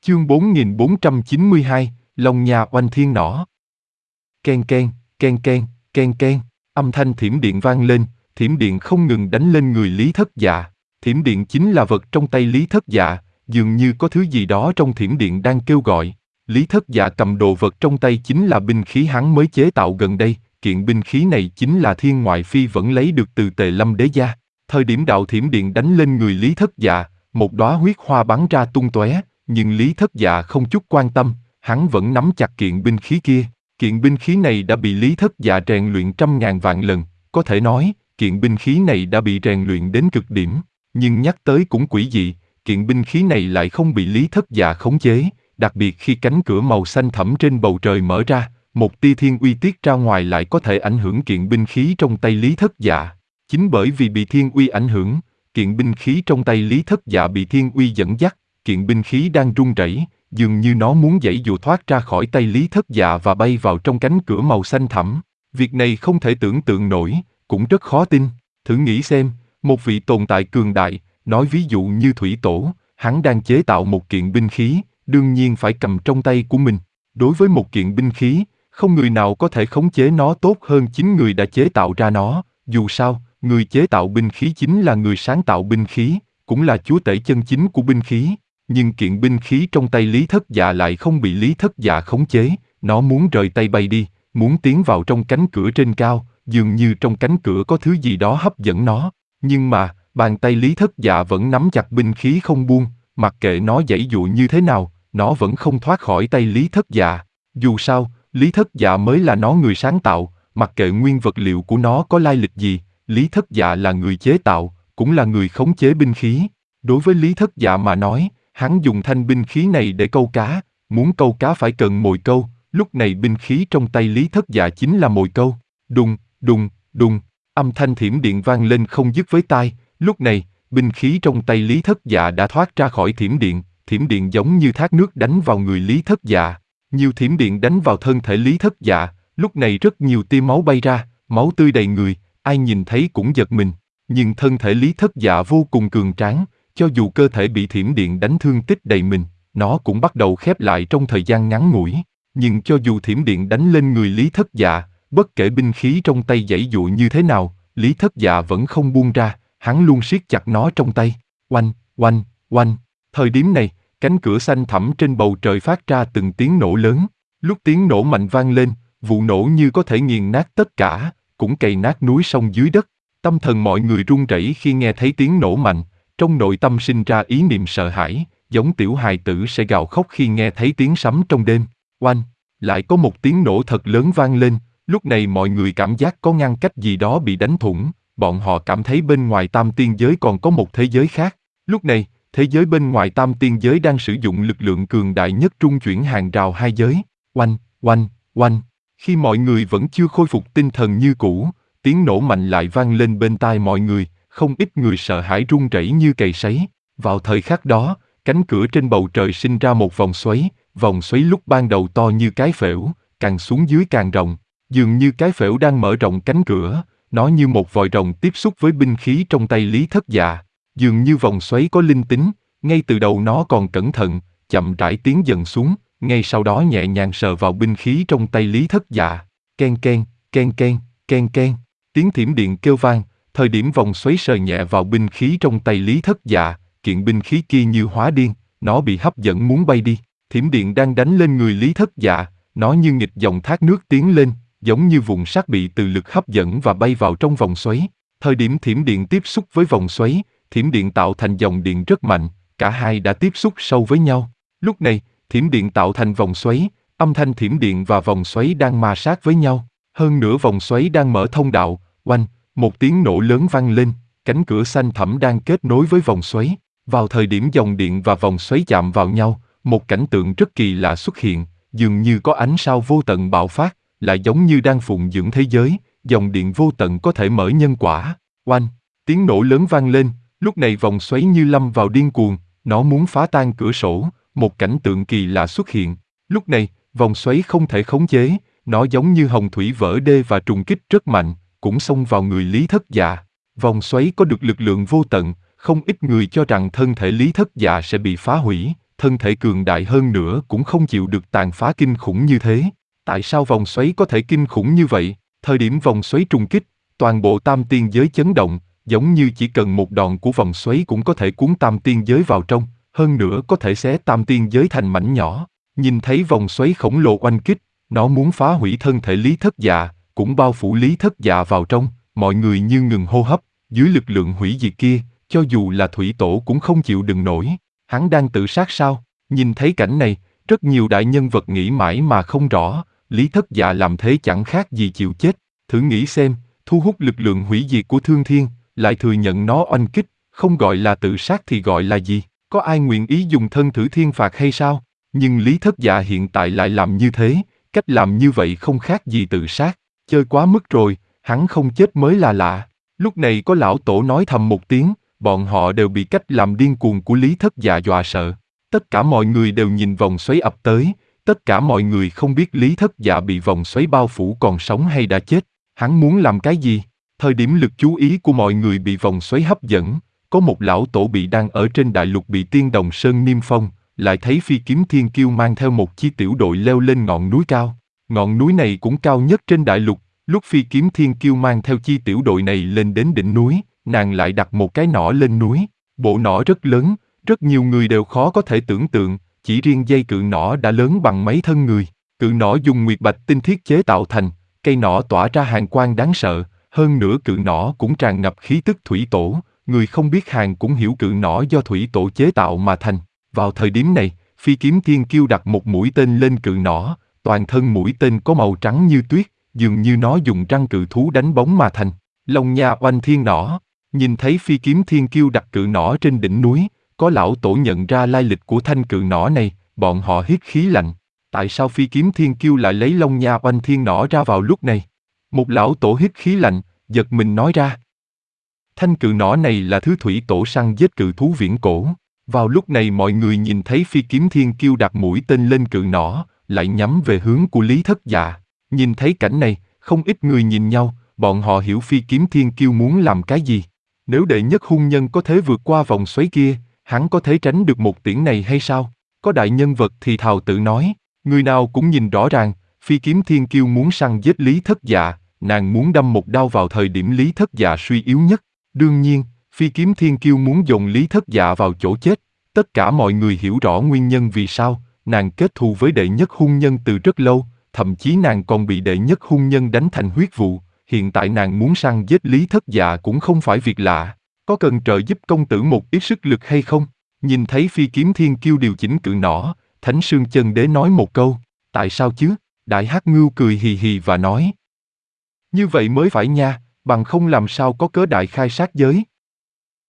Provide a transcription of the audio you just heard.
Chương 4492, Long Nha oanh thiên nỏ. Ken ken, ken ken, ken ken, âm thanh thiểm điện vang lên, thiểm điện không ngừng đánh lên người Lý Thất Dạ. Thiểm điện chính là vật trong tay Lý Thất Dạ, dường như có thứ gì đó trong thiểm điện đang kêu gọi. Lý Thất Dạ cầm đồ vật trong tay chính là binh khí hắn mới chế tạo gần đây, kiện binh khí này chính là Thiên Ngoại Phi vẫn lấy được từ Tề Lâm Đế gia. Thời điểm đạo thiểm điện đánh lên người Lý Thất Dạ, một đóa huyết hoa bắn ra tung tóe, nhưng Lý Thất Dạ không chút quan tâm, hắn vẫn nắm chặt kiện binh khí kia. Kiện binh khí này đã bị Lý Thất Dạ rèn luyện trăm ngàn vạn lần, có thể nói, kiện binh khí này đã bị rèn luyện đến cực điểm, nhưng nhắc tới cũng quỷ dị, kiện binh khí này lại không bị Lý Thất Dạ khống chế, đặc biệt khi cánh cửa màu xanh thẫm trên bầu trời mở ra, một tia thiên uy tiết ra ngoài lại có thể ảnh hưởng kiện binh khí trong tay Lý Thất Dạ. Chính bởi vì bị thiên uy ảnh hưởng, kiện binh khí trong tay Lý Thất Dạ bị thiên uy dẫn dắt, kiện binh khí đang rung rẩy, dường như nó muốn giãy dụa thoát ra khỏi tay Lý Thất Dạ và bay vào trong cánh cửa màu xanh thẳm. Việc này không thể tưởng tượng nổi, cũng rất khó tin. Thử nghĩ xem, một vị tồn tại cường đại, nói ví dụ như Thủy Tổ, hắn đang chế tạo một kiện binh khí, đương nhiên phải cầm trong tay của mình. Đối với một kiện binh khí, không người nào có thể khống chế nó tốt hơn chính người đã chế tạo ra nó. Dù sao, người chế tạo binh khí chính là người sáng tạo binh khí, cũng là chúa tể chân chính của binh khí. Nhưng kiện binh khí trong tay Lý Thất Dạ lại không bị Lý Thất Dạ khống chế, nó muốn rời tay bay đi, muốn tiến vào trong cánh cửa trên cao, dường như trong cánh cửa có thứ gì đó hấp dẫn nó. Nhưng mà, bàn tay Lý Thất Dạ vẫn nắm chặt binh khí không buông, mặc kệ nó giãy dụa như thế nào, nó vẫn không thoát khỏi tay Lý Thất Dạ. Dù sao, Lý Thất Dạ mới là nó người sáng tạo, mặc kệ nguyên vật liệu của nó có lai lịch gì, Lý Thất Dạ là người chế tạo, cũng là người khống chế binh khí. Đối với Lý Thất Dạ mà nói, hắn dùng thanh binh khí này để câu cá, muốn câu cá phải cần mồi câu, lúc này binh khí trong tay Lý Thất Dạ chính là mồi câu. Đùng, đùng, đùng, âm thanh thiểm điện vang lên không dứt với tai, lúc này, binh khí trong tay Lý Thất Dạ đã thoát ra khỏi thiểm điện giống như thác nước đánh vào người Lý Thất Dạ. Nhiều thiểm điện đánh vào thân thể Lý Thất Dạ, lúc này rất nhiều tia máu bay ra, máu tươi đầy người, ai nhìn thấy cũng giật mình. Nhưng thân thể Lý Thất Dạ vô cùng cường tráng, cho dù cơ thể bị thiểm điện đánh thương tích đầy mình, nó cũng bắt đầu khép lại trong thời gian ngắn ngủi. Nhưng cho dù thiểm điện đánh lên người Lý Thất Dạ, bất kể binh khí trong tay giãy dụa như thế nào, Lý Thất Dạ vẫn không buông ra, hắn luôn siết chặt nó trong tay. Oanh, oanh, oanh. Thời điểm này, cánh cửa xanh thẳm trên bầu trời phát ra từng tiếng nổ lớn. Lúc tiếng nổ mạnh vang lên, vụ nổ như có thể nghiền nát tất cả, cũng cày nát núi sông dưới đất. Tâm thần mọi người run rẩy khi nghe thấy tiếng nổ mạnh, trong nội tâm sinh ra ý niệm sợ hãi, giống tiểu hài tử sẽ gào khóc khi nghe thấy tiếng sấm trong đêm. Oanh, lại có một tiếng nổ thật lớn vang lên, lúc này mọi người cảm giác có ngăn cách gì đó bị đánh thủng, bọn họ cảm thấy bên ngoài tam tiên giới còn có một thế giới khác. Lúc này, thế giới bên ngoài tam tiên giới đang sử dụng lực lượng cường đại nhất trung chuyển hàng rào hai giới. Oanh, oanh, oanh. Khi mọi người vẫn chưa khôi phục tinh thần như cũ, tiếng nổ mạnh lại vang lên bên tai mọi người, không ít người sợ hãi run rẩy như cầy sấy. Vào thời khắc đó, cánh cửa trên bầu trời sinh ra một vòng xoáy lúc ban đầu to như cái phễu, càng xuống dưới càng rộng, dường như cái phễu đang mở rộng cánh cửa, nó như một vòi rồng tiếp xúc với binh khí trong tay Lý Thất Dạ. Dường như vòng xoáy có linh tính, ngay từ đầu nó còn cẩn thận, chậm rãi tiến dần xuống, ngay sau đó nhẹ nhàng sờ vào binh khí trong tay Lý Thất Dạ. Ken ken, ken ken, ken ken, tiếng thiểm điện kêu vang, thời điểm vòng xoáy sờ nhẹ vào binh khí trong tay Lý Thất Dạ, kiện binh khí kia như hóa điên, nó bị hấp dẫn muốn bay đi. Thiểm điện đang đánh lên người Lý Thất Dạ, nó như nghịch dòng thác nước tiến lên, giống như vụn sắt bị từ lực hấp dẫn và bay vào trong vòng xoáy. Thời điểm thiểm điện tiếp xúc với vòng xoáy, thiểm điện tạo thành dòng điện rất mạnh, cả hai đã tiếp xúc sâu với nhau. Lúc này, thiểm điện tạo thành vòng xoáy, âm thanh thiểm điện và vòng xoáy đang ma sát với nhau. Hơn nữa vòng xoáy đang mở thông đạo. Oanh, một tiếng nổ lớn vang lên, cánh cửa xanh thẳm đang kết nối với vòng xoáy. Vào thời điểm dòng điện và vòng xoáy chạm vào nhau, một cảnh tượng rất kỳ lạ xuất hiện, dường như có ánh sao vô tận bạo phát, lại giống như đang phụng dưỡng thế giới, dòng điện vô tận có thể mở nhân quả. Oanh, tiếng nổ lớn vang lên, lúc này vòng xoáy như lâm vào điên cuồng, nó muốn phá tan cửa sổ, một cảnh tượng kỳ lạ xuất hiện. Lúc này, vòng xoáy không thể khống chế, nó giống như hồng thủy vỡ đê và trùng kích rất mạnh, cũng xông vào người Lý Thất Dạ. Vòng xoáy có được lực lượng vô tận, không ít người cho rằng thân thể Lý Thất Dạ sẽ bị phá hủy, thân thể cường đại hơn nữa cũng không chịu được tàn phá kinh khủng như thế. Tại sao vòng xoáy có thể kinh khủng như vậy? Thời điểm vòng xoáy trùng kích, toàn bộ tam tiên giới chấn động, giống như chỉ cần một đòn của vòng xoáy cũng có thể cuốn tam tiên giới vào trong, hơn nữa có thể xé tam tiên giới thành mảnh nhỏ. Nhìn thấy vòng xoáy khổng lồ oanh kích, nó muốn phá hủy thân thể Lý Thất Dạ, cũng bao phủ Lý Thất Dạ vào trong, mọi người như ngừng hô hấp, dưới lực lượng hủy diệt kia, cho dù là thủy tổ cũng không chịu đựng nổi. Hắn đang tự sát sao? Nhìn thấy cảnh này, rất nhiều đại nhân vật nghĩ mãi mà không rõ, Lý Thất Dạ làm thế chẳng khác gì chịu chết. Thử nghĩ xem, thu hút lực lượng hủy diệt của Thương Thiên, lại thừa nhận nó oanh kích, không gọi là tự sát thì gọi là gì? Có ai nguyện ý dùng thân thử thiên phạt hay sao? Nhưng Lý Thất Dạ hiện tại lại làm như thế, cách làm như vậy không khác gì tự sát, chơi quá mức rồi, hắn không chết mới là lạ. Lúc này có lão tổ nói thầm một tiếng, bọn họ đều bị cách làm điên cuồng của Lý Thất Dạ dọa sợ. Tất cả mọi người đều nhìn vòng xoáy ập tới, tất cả mọi người không biết Lý Thất Dạ bị vòng xoáy bao phủ còn sống hay đã chết. Hắn muốn làm cái gì? Thời điểm lực chú ý của mọi người bị vòng xoáy hấp dẫn, có một lão tổ bị đang ở trên đại lục bị Tiên Đồng Sơn niêm phong, lại thấy Phi Kiếm Thiên Kiêu mang theo một chi tiểu đội leo lên ngọn núi cao. Ngọn núi này cũng cao nhất trên đại lục, lúc Phi Kiếm Thiên Kiêu mang theo chi tiểu đội này lên đến đỉnh núi, nàng lại đặt một cái nỏ lên núi. Bộ nỏ rất lớn, rất nhiều người đều khó có thể tưởng tượng, chỉ riêng dây cự nỏ đã lớn bằng mấy thân người. Cự nỏ dùng nguyệt bạch tinh thiết chế tạo thành, cây nỏ tỏa ra hàn quang đáng sợ, hơn nữa cự nỏ cũng tràn ngập khí tức thủy tổ, người không biết hàng cũng hiểu cự nỏ do thủy tổ chế tạo mà thành. Vào thời điểm này, Phi Kiếm Thiên Kiêu đặt một mũi tên lên cự nỏ, toàn thân mũi tên có màu trắng như tuyết, dường như nó dùng răng cự thú đánh bóng mà thành. Long Nha Oanh Thiên Nỏ, nhìn thấy Phi Kiếm Thiên Kiêu đặt cự nỏ trên đỉnh núi, có lão tổ nhận ra lai lịch của thanh cự nỏ này, bọn họ hít khí lạnh. Tại sao Phi Kiếm Thiên Kiêu lại lấy Long Nha Oanh Thiên Nỏ ra vào lúc này? Một lão tổ hít khí lạnh, giật mình nói ra. Thanh cự nỏ này là thứ thủy tổ săn giết cự thú viễn cổ. Vào lúc này mọi người nhìn thấy Phi Kiếm Thiên Kiêu đặt mũi tên lên cự nỏ, lại nhắm về hướng của Lý Thất Dạ. Nhìn thấy cảnh này, không ít người nhìn nhau, bọn họ hiểu Phi Kiếm Thiên Kiêu muốn làm cái gì. Nếu đệ nhất hung nhân có thể vượt qua vòng xoáy kia, hắn có thể tránh được một tiễn này hay sao? Có đại nhân vật thì thào tự nói, người nào cũng nhìn rõ ràng, Phi Kiếm Thiên Kiêu muốn săn giết Lý Thất Dạ, nàng muốn đâm một đao vào thời điểm Lý Thất Dạ suy yếu nhất. Đương nhiên, Phi Kiếm Thiên Kiêu muốn dồn Lý Thất Dạ vào chỗ chết. Tất cả mọi người hiểu rõ nguyên nhân vì sao, nàng kết thù với đệ nhất hung nhân từ rất lâu, thậm chí nàng còn bị đệ nhất hung nhân đánh thành huyết vụ, hiện tại nàng muốn săn giết Lý Thất Dạ cũng không phải việc lạ. Có cần trợ giúp công tử một ít sức lực hay không? Nhìn thấy Phi Kiếm Thiên Kiêu điều chỉnh cự nỏ, Thánh Sương Chân Đế nói một câu, tại sao chứ? Đại Hắc Ngưu cười hì hì và nói, như vậy mới phải nha, bằng không làm sao có cớ đại khai sát giới.